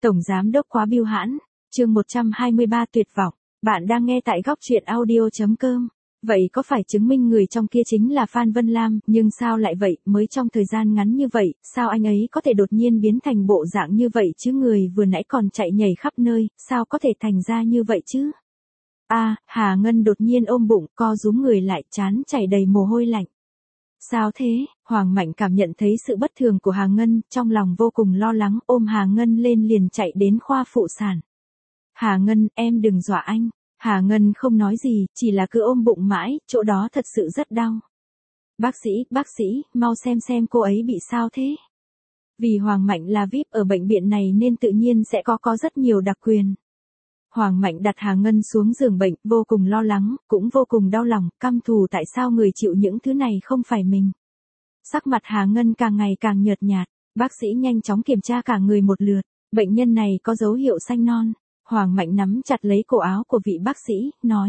Tổng giám đốc quá bưu hãn, chương 123 tuyệt vọng. Bạn đang nghe tại góc truyện audio.com. Vậy có phải chứng minh người trong kia chính là Phan Vân Lam, nhưng sao lại vậy, mới trong thời gian ngắn như vậy, sao anh ấy có thể đột nhiên biến thành bộ dạng như vậy chứ, người vừa nãy còn chạy nhảy khắp nơi, sao có thể thành ra như vậy chứ? Hà Ngân đột nhiên ôm bụng, co rúm người lại, trán chảy đầy mồ hôi lạnh. Sao thế? Hoàng Mạnh cảm nhận thấy sự bất thường của Hà Ngân, trong lòng vô cùng lo lắng, ôm Hà Ngân lên liền chạy đến khoa phụ sản. Hà Ngân, em đừng dọa anh. Hà Ngân không nói gì, chỉ là cứ ôm bụng mãi, chỗ đó thật sự rất đau. Bác sĩ, mau xem cô ấy bị sao thế? Vì Hoàng Mạnh là VIP ở bệnh viện này nên tự nhiên sẽ có rất nhiều đặc quyền. Hoàng Mạnh đặt Hà Ngân xuống giường bệnh, vô cùng lo lắng, cũng vô cùng đau lòng, căm thù tại sao người chịu những thứ này không phải mình. Sắc mặt Hà Ngân càng ngày càng nhợt nhạt, bác sĩ nhanh chóng kiểm tra cả người một lượt, bệnh nhân này có dấu hiệu xanh non. Hoàng Mạnh nắm chặt lấy cổ áo của vị bác sĩ, nói.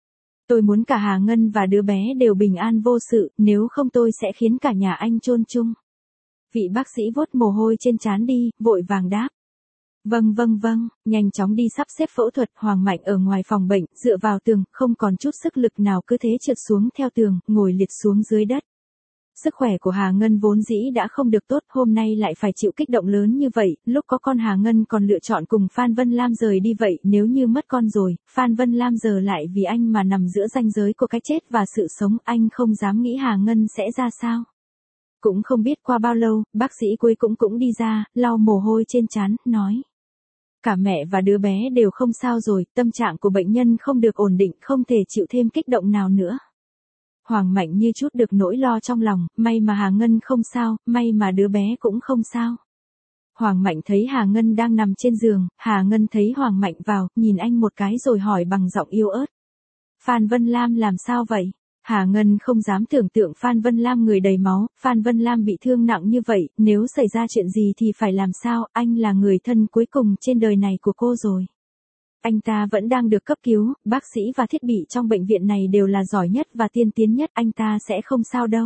Tôi muốn cả Hà Ngân và đứa bé đều bình an vô sự, nếu không tôi sẽ khiến cả nhà anh chôn chung. Vị bác sĩ vuốt mồ hôi trên trán đi, vội vàng đáp. Vâng, nhanh chóng đi sắp xếp phẫu thuật. Hoàng Mạnh ở ngoài phòng bệnh, dựa vào tường, không còn chút sức lực nào, cứ thế trượt xuống theo tường, ngồi liệt xuống dưới đất. Sức khỏe của Hà Ngân vốn dĩ đã không được tốt, hôm nay lại phải chịu kích động lớn như vậy, lúc có con Hà Ngân còn lựa chọn cùng Phan Vân Lam rời đi, vậy nếu như mất con rồi, Phan Vân Lam giờ lại vì anh mà nằm giữa ranh giới của cái chết và sự sống, anh không dám nghĩ Hà Ngân sẽ ra sao. Cũng không biết qua bao lâu, bác sĩ cuối cũng đi ra, lau mồ hôi trên trán, nói. Cả mẹ và đứa bé đều không sao rồi, tâm trạng của bệnh nhân không được ổn định, không thể chịu thêm kích động nào nữa. Hoàng Mạnh như chút được nỗi lo trong lòng, may mà Hà Ngân không sao, may mà đứa bé cũng không sao. Hoàng Mạnh thấy Hà Ngân đang nằm trên giường, Hà Ngân thấy Hoàng Mạnh vào, nhìn anh một cái rồi hỏi bằng giọng yếu ớt. Phan Vân Lam làm sao vậy? Hà Ngân không dám tưởng tượng Phan Vân Lam người đầy máu, Phan Vân Lam bị thương nặng như vậy, nếu xảy ra chuyện gì thì phải làm sao, anh là người thân cuối cùng trên đời này của cô rồi. Anh ta vẫn đang được cấp cứu, bác sĩ và thiết bị trong bệnh viện này đều là giỏi nhất và tiên tiến nhất, anh ta sẽ không sao đâu.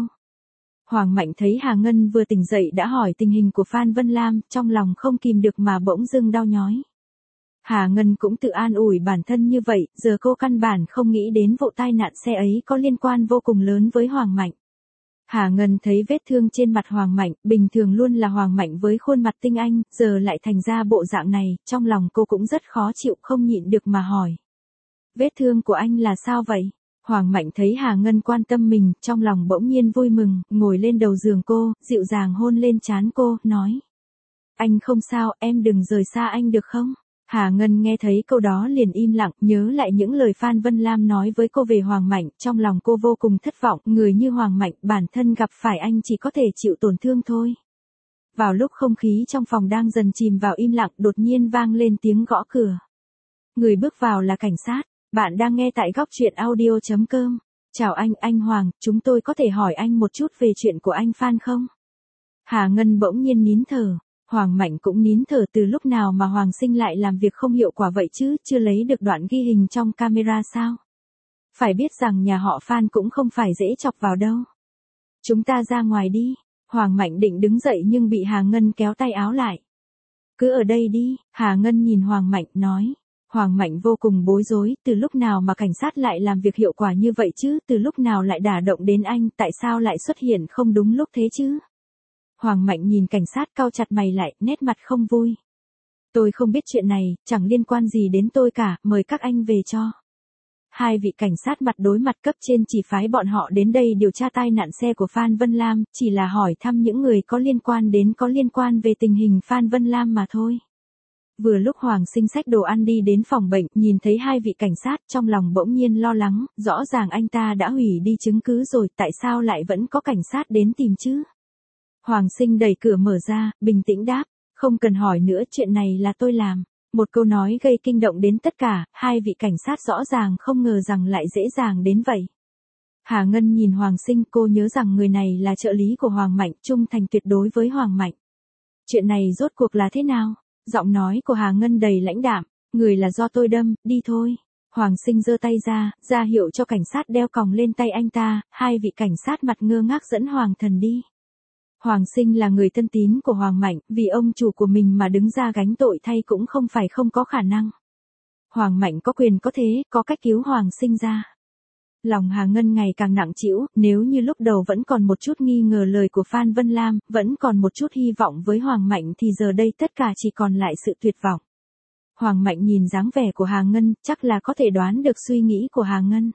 Hoàng Mạnh thấy Hà Ngân vừa tỉnh dậy đã hỏi tình hình của Phan Vân Lam, trong lòng không kìm được mà bỗng dưng đau nhói. Hà Ngân cũng tự an ủi bản thân như vậy, giờ cô căn bản không nghĩ đến vụ tai nạn xe ấy có liên quan vô cùng lớn với Hoàng Mạnh. Hà Ngân thấy vết thương trên mặt Hoàng Mạnh, bình thường luôn là Hoàng Mạnh với khuôn mặt tinh anh, giờ lại thành ra bộ dạng này, trong lòng cô cũng rất khó chịu, không nhịn được mà hỏi. Vết thương của anh là sao vậy? Hoàng Mạnh thấy Hà Ngân quan tâm mình, trong lòng bỗng nhiên vui mừng, ngồi lên đầu giường cô, dịu dàng hôn lên trán cô, nói. Anh không sao, em đừng rời xa anh được không? Hà Ngân nghe thấy câu đó liền im lặng, nhớ lại những lời Phan Vân Lam nói với cô về Hoàng Mạnh, trong lòng cô vô cùng thất vọng, người như Hoàng Mạnh, bản thân gặp phải anh chỉ có thể chịu tổn thương thôi. Vào lúc không khí trong phòng đang dần chìm vào im lặng, đột nhiên vang lên tiếng gõ cửa. Người bước vào là cảnh sát, bạn đang nghe tại góc truyện audio.com. Chào anh Hoàng, chúng tôi có thể hỏi anh một chút về chuyện của anh Phan không? Hà Ngân bỗng nhiên nín thở. Hoàng Mạnh cũng nín thở, từ lúc nào mà Hoàng Sinh lại làm việc không hiệu quả vậy chứ, chưa lấy được đoạn ghi hình trong camera sao? Phải biết rằng nhà họ Phan cũng không phải dễ chọc vào đâu. Chúng ta ra ngoài đi. Hoàng Mạnh định đứng dậy nhưng bị Hà Ngân kéo tay áo lại. Cứ ở đây đi, Hà Ngân nhìn Hoàng Mạnh, nói. Hoàng Mạnh vô cùng bối rối, từ lúc nào mà cảnh sát lại làm việc hiệu quả như vậy chứ, từ lúc nào lại đả động đến anh, tại sao lại xuất hiện không đúng lúc thế chứ? Hoàng Mạnh nhìn cảnh sát cau chặt mày lại, nét mặt không vui. Tôi không biết chuyện này, chẳng liên quan gì đến tôi cả, mời các anh về cho. Hai vị cảnh sát mặt đối mặt cấp trên chỉ phái bọn họ đến đây điều tra tai nạn xe của Phan Vân Lam, chỉ là hỏi thăm những người có liên quan về tình hình Phan Vân Lam mà thôi. Vừa lúc Hoàng Sinh xách đồ ăn đi đến phòng bệnh, nhìn thấy hai vị cảnh sát, trong lòng bỗng nhiên lo lắng, rõ ràng anh ta đã hủy đi chứng cứ rồi, tại sao lại vẫn có cảnh sát đến tìm chứ? Hoàng Sinh đẩy cửa mở ra, bình tĩnh đáp, không cần hỏi nữa, chuyện này là tôi làm. Một câu nói gây kinh động đến tất cả, hai vị cảnh sát rõ ràng không ngờ rằng lại dễ dàng đến vậy. Hà Ngân nhìn Hoàng Sinh, cô nhớ rằng người này là trợ lý của Hoàng Mạnh, trung thành tuyệt đối với Hoàng Mạnh. Chuyện này rốt cuộc là thế nào? Giọng nói của Hà Ngân đầy lãnh đạm, người là do tôi đâm, đi thôi. Hoàng Sinh giơ tay ra hiệu cho cảnh sát đeo còng lên tay anh ta, hai vị cảnh sát mặt ngơ ngác dẫn Hoàng Thần đi. Hoàng Sinh là người thân tín của Hoàng Mạnh, vì ông chủ của mình mà đứng ra gánh tội thay cũng không phải không có khả năng. Hoàng Mạnh có quyền có thế, có cách cứu Hoàng Sinh ra. Lòng Hà Ngân ngày càng nặng trĩu, nếu như lúc đầu vẫn còn một chút nghi ngờ lời của Phan Vân Lam, vẫn còn một chút hy vọng với Hoàng Mạnh thì giờ đây tất cả chỉ còn lại sự tuyệt vọng. Hoàng Mạnh nhìn dáng vẻ của Hà Ngân, chắc là có thể đoán được suy nghĩ của Hà Ngân.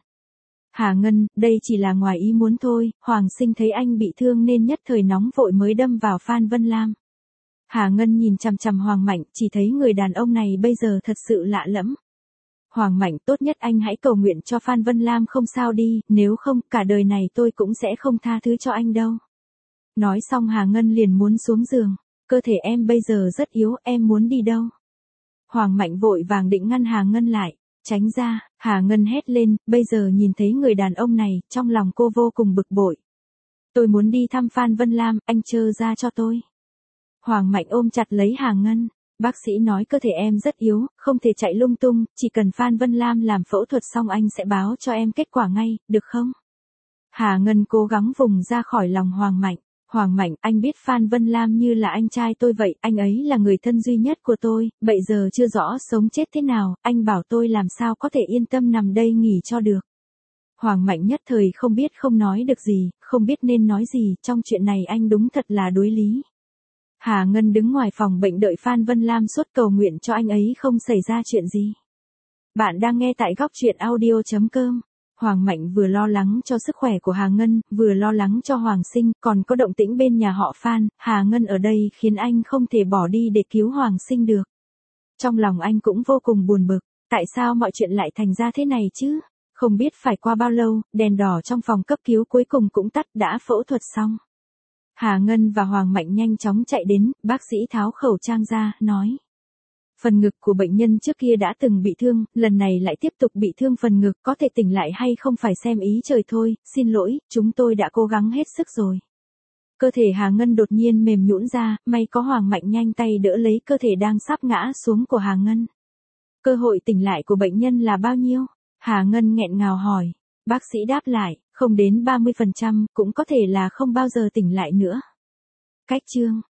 Hà Ngân, đây chỉ là ngoài ý muốn thôi, Hoàng Sinh thấy anh bị thương nên nhất thời nóng vội mới đâm vào Phan Vân Lam. Hà Ngân nhìn chằm chằm Hoàng Mạnh, chỉ thấy người đàn ông này bây giờ thật sự lạ lẫm. Hoàng Mạnh, tốt nhất anh hãy cầu nguyện cho Phan Vân Lam không sao đi, nếu không, cả đời này tôi cũng sẽ không tha thứ cho anh đâu. Nói xong Hà Ngân liền muốn xuống giường, cơ thể em bây giờ rất yếu, em muốn đi đâu? Hoàng Mạnh vội vàng định ngăn Hà Ngân lại, tránh ra, Hà Ngân hét lên, bây giờ nhìn thấy người đàn ông này, trong lòng cô vô cùng bực bội. Tôi muốn đi thăm Phan Vân Lam, anh trơ ra cho tôi. Hoàng Mạnh ôm chặt lấy Hà Ngân. Bác sĩ nói cơ thể em rất yếu, không thể chạy lung tung, chỉ cần Phan Vân Lam làm phẫu thuật xong anh sẽ báo cho em kết quả ngay, được không? Hà Ngân cố gắng vùng ra khỏi lòng Hoàng Mạnh. Hoàng Mạnh, anh biết Phan Vân Lam như là anh trai tôi vậy, anh ấy là người thân duy nhất của tôi, bây giờ chưa rõ sống chết thế nào, anh bảo tôi làm sao có thể yên tâm nằm đây nghỉ cho được. Hoàng Mạnh nhất thời không biết không nói được gì, không biết nên nói gì, trong chuyện này anh đúng thật là đối lý. Hà Ngân đứng ngoài phòng bệnh đợi Phan Vân Lam suốt cầu nguyện cho anh ấy không xảy ra chuyện gì. Bạn đang nghe tại góc truyện audio.com. Hoàng Mạnh vừa lo lắng cho sức khỏe của Hà Ngân, vừa lo lắng cho Hoàng Sinh, còn có động tĩnh bên nhà họ Phan, Hà Ngân ở đây khiến anh không thể bỏ đi để cứu Hoàng Sinh được. Trong lòng anh cũng vô cùng buồn bực, tại sao mọi chuyện lại thành ra thế này chứ? Không biết phải qua bao lâu, đèn đỏ trong phòng cấp cứu cuối cùng cũng tắt, đã phẫu thuật xong. Hà Ngân và Hoàng Mạnh nhanh chóng chạy đến, bác sĩ tháo khẩu trang ra, nói. Phần ngực của bệnh nhân trước kia đã từng bị thương, lần này lại tiếp tục bị thương phần ngực, có thể tỉnh lại hay không phải xem ý trời thôi, xin lỗi, chúng tôi đã cố gắng hết sức rồi. Cơ thể Hà Ngân đột nhiên mềm nhũn ra, may có Hoàng Mạnh nhanh tay đỡ lấy cơ thể đang sắp ngã xuống của Hà Ngân. Cơ hội tỉnh lại của bệnh nhân là bao nhiêu? Hà Ngân nghẹn ngào hỏi. Bác sĩ đáp lại, không đến 30%, cũng có thể là không bao giờ tỉnh lại nữa. Cách chương